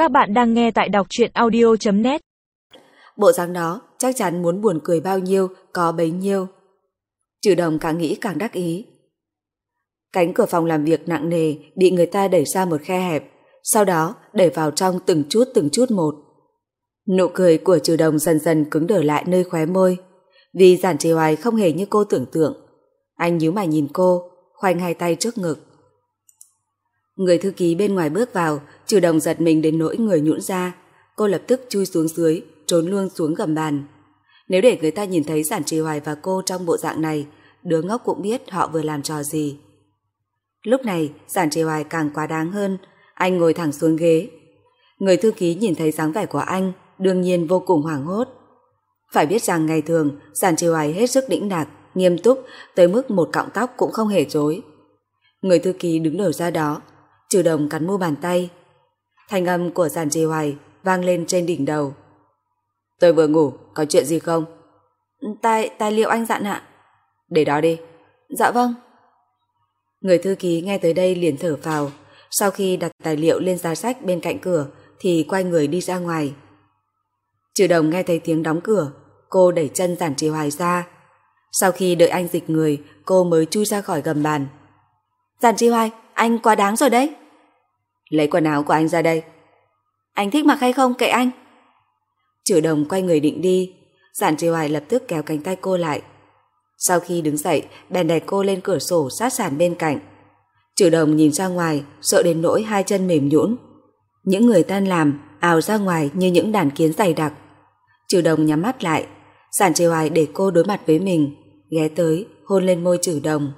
Các bạn đang nghe tại đọc truyện audio.net. Bộ dáng đó chắc chắn muốn buồn cười bao nhiêu có bấy nhiêu. Trừ Đồng càng nghĩ càng đắc ý. Cánh cửa phòng làm việc nặng nề bị người ta đẩy ra một khe hẹp, sau đó đẩy vào trong từng chút một. Nụ cười của Trừ Đồng dần dần cứng đờ lại nơi khóe môi, vì Giản Trì Hoài không hề như cô tưởng tượng. Anh nhíu mày nhìn cô, khoanh hai tay trước ngực. Người thư ký bên ngoài bước vào, Trừ Đồng giật mình đến nỗi người nhũn ra. Cô lập tức chui xuống dưới, trốn luôn xuống gầm bàn. Nếu để người ta nhìn thấy Giản Trì Hoài và cô trong bộ dạng này, đứa ngốc cũng biết họ vừa làm trò gì. Lúc này Giản Trì Hoài càng quá đáng hơn. Anh ngồi thẳng xuống ghế. Người thư ký nhìn thấy dáng vẻ của anh, đương nhiên vô cùng hoảng hốt. Phải biết rằng ngày thường Giản Trì Hoài hết sức đĩnh đạc, nghiêm túc tới mức một cọng tóc cũng không hề rối. Người thư ký đứng đờ ra đó. Trừ Đồng cắn mu bàn tay. Thanh âm của Giản Trì Hoài vang lên trên đỉnh đầu. Tôi vừa ngủ, có chuyện gì không? Tài liệu anh dặn ạ. Để đó đi. Dạ vâng. Người thư ký nghe tới đây liền thở phào. Sau khi đặt tài liệu lên giá sách bên cạnh cửa thì quay người đi ra ngoài. Trừ Đồng nghe thấy tiếng đóng cửa, cô đẩy chân Giản Trì Hoài ra. Sau khi đợi anh dịch người, cô mới chui ra khỏi gầm bàn. Giản Trì Hoài, anh quá đáng rồi đấy. Lấy quần áo của anh ra đây. Anh thích mặc hay không kệ anh. Trừ Đồng quay người định đi. Giản Trì Hoài lập tức kéo cánh tay cô lại. Sau khi đứng dậy, bèn đẩy cô lên cửa sổ sát sàn bên cạnh. Trừ Đồng nhìn ra ngoài, sợ đến nỗi hai chân mềm nhũn. Những người tan làm ào ra ngoài như những đàn kiến dày đặc. Trừ Đồng nhắm mắt lại. Giản Trì Hoài để cô đối mặt với mình, ghé tới hôn lên môi Trừ Đồng.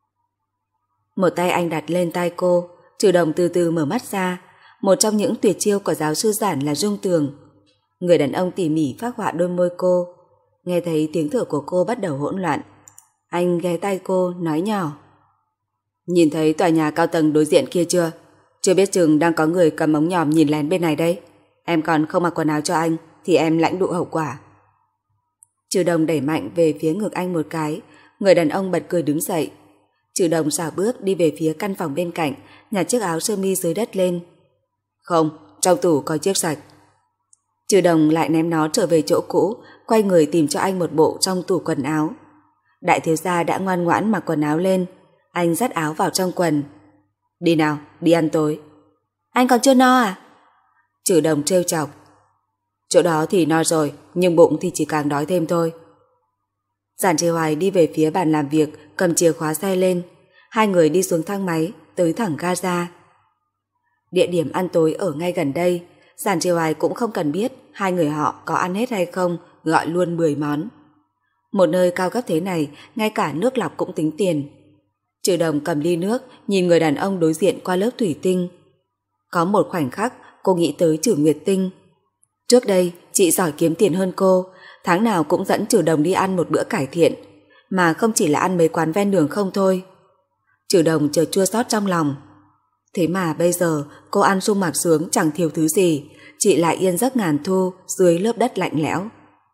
Một tay anh đặt lên tai cô. Trừ Đồng từ từ mở mắt ra. Một trong những tuyệt chiêu của giáo sư Giản là rung tường. Người đàn ông tỉ mỉ phác họa đôi môi cô. Nghe thấy tiếng thở của cô bắt đầu hỗn loạn, anh ghé tai cô nói nhỏ. Nhìn thấy tòa nhà cao tầng đối diện kia chưa? Chưa biết chừng đang có người cầm ống nhòm nhìn lén bên này đấy. Em còn không mặc quần áo cho anh thì em lãnh đủ hậu quả. Trừ Đồng đẩy mạnh về phía ngực anh một cái. Người đàn ông bật cười đứng dậy. Trừ Đồng xảo bước đi về phía căn phòng bên cạnh, nhặt chiếc áo sơ mi dưới đất lên. Không, trong tủ có chiếc sạch. Trừ Đồng lại ném nó trở về chỗ cũ, quay người tìm cho anh một bộ trong tủ quần áo. Đại thiếu gia đã ngoan ngoãn mặc quần áo lên. Anh dắt áo vào trong quần. Đi nào, đi ăn tối. Anh còn chưa no à? Trừ Đồng trêu chọc. Chỗ đó thì no rồi, nhưng bụng thì chỉ càng đói thêm thôi. Giản Trì Hoài đi về phía bàn làm việc, cầm chìa khóa xe lên. Hai người đi xuống thang máy, tới thẳng ga-ra. Địa điểm ăn tối ở ngay gần đây. Giản Trì Hoài cũng không cần biết hai người họ có ăn hết hay không, gọi luôn 10 món. Một nơi cao cấp thế này, ngay cả nước lọc cũng tính tiền. Trừ Đồng cầm ly nước, nhìn người đàn ông đối diện qua lớp thủy tinh. Có một khoảnh khắc cô nghĩ tới Trử Nguyệt Tinh. Trước đây chị giỏi kiếm tiền hơn cô, tháng nào cũng dẫn Trừ Đồng đi ăn một bữa cải thiện, mà không chỉ là ăn mấy quán ven đường không thôi. Trừ Đồng chợt chua xót trong lòng. Thế mà bây giờ cô ăn sung mặc sướng chẳng thiếu thứ gì, chị lại yên giấc ngàn thu dưới lớp đất lạnh lẽo.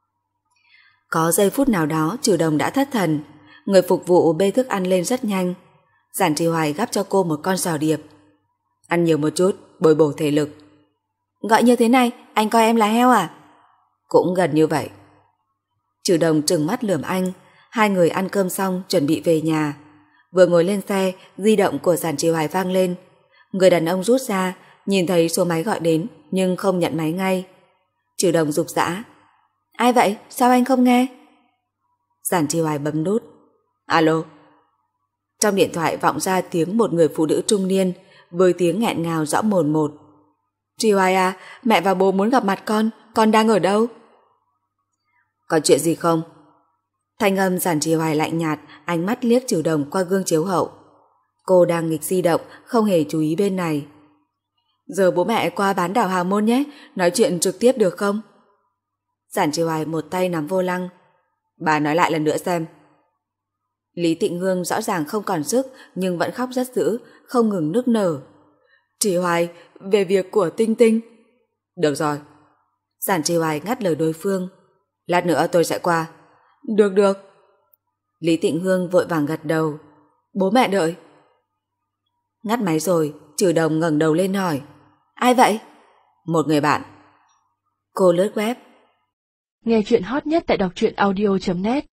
Có giây phút nào đó Trừ Đồng đã thất thần. Người phục vụ bê thức ăn lên rất nhanh. Giản Trì Hoài gắp cho cô một con sò điệp. Ăn nhiều một chút, bồi bổ thể lực. Gọi như thế này, anh coi em là heo à? Cũng gần như vậy. Trừ Đồng trừng mắt lườm anh. Hai người ăn cơm xong chuẩn bị về nhà. Vừa ngồi lên xe, di động của Giản Trì Hoài vang lên. Người đàn ông rút ra, nhìn thấy số máy gọi đến nhưng không nhận máy ngay. Trừ Đồng giục giã. Ai vậy? Sao anh không nghe? Giản Trì Hoài bấm nút. Alo. Trong điện thoại vọng ra tiếng một người phụ nữ trung niên với tiếng nghẹn ngào rõ mồn một. Trì Hoài à, mẹ và bố muốn gặp mặt con đang ở đâu? Có chuyện gì không? Thanh âm Giản Trì Hoài lạnh nhạt, ánh mắt liếc Trừ Đồng qua gương chiếu hậu. Cô đang nghịch di động, không hề chú ý bên này. Giờ bố mẹ qua bán đảo Hà Môn nhé, nói chuyện trực tiếp được không? Giản Trì Hoài một tay nắm vô lăng. Bà nói lại lần nữa xem. Lý Tịnh Hương rõ ràng không còn sức nhưng vẫn khóc rất dữ, không ngừng nức nở. Trì Hoài, về việc của Tinh Tinh. Được rồi. Giản Trì Hoài ngắt lời đối phương. Lát nữa tôi sẽ qua. Được. Lý Tịnh Hương vội vàng gật đầu. Bố mẹ đợi. Ngắt máy rồi, Trừ Đồng ngẩng đầu lên hỏi. Ai vậy? Một người bạn. Cô lướt web. Nghe chuyện hot nhất tại đọc truyện audio.net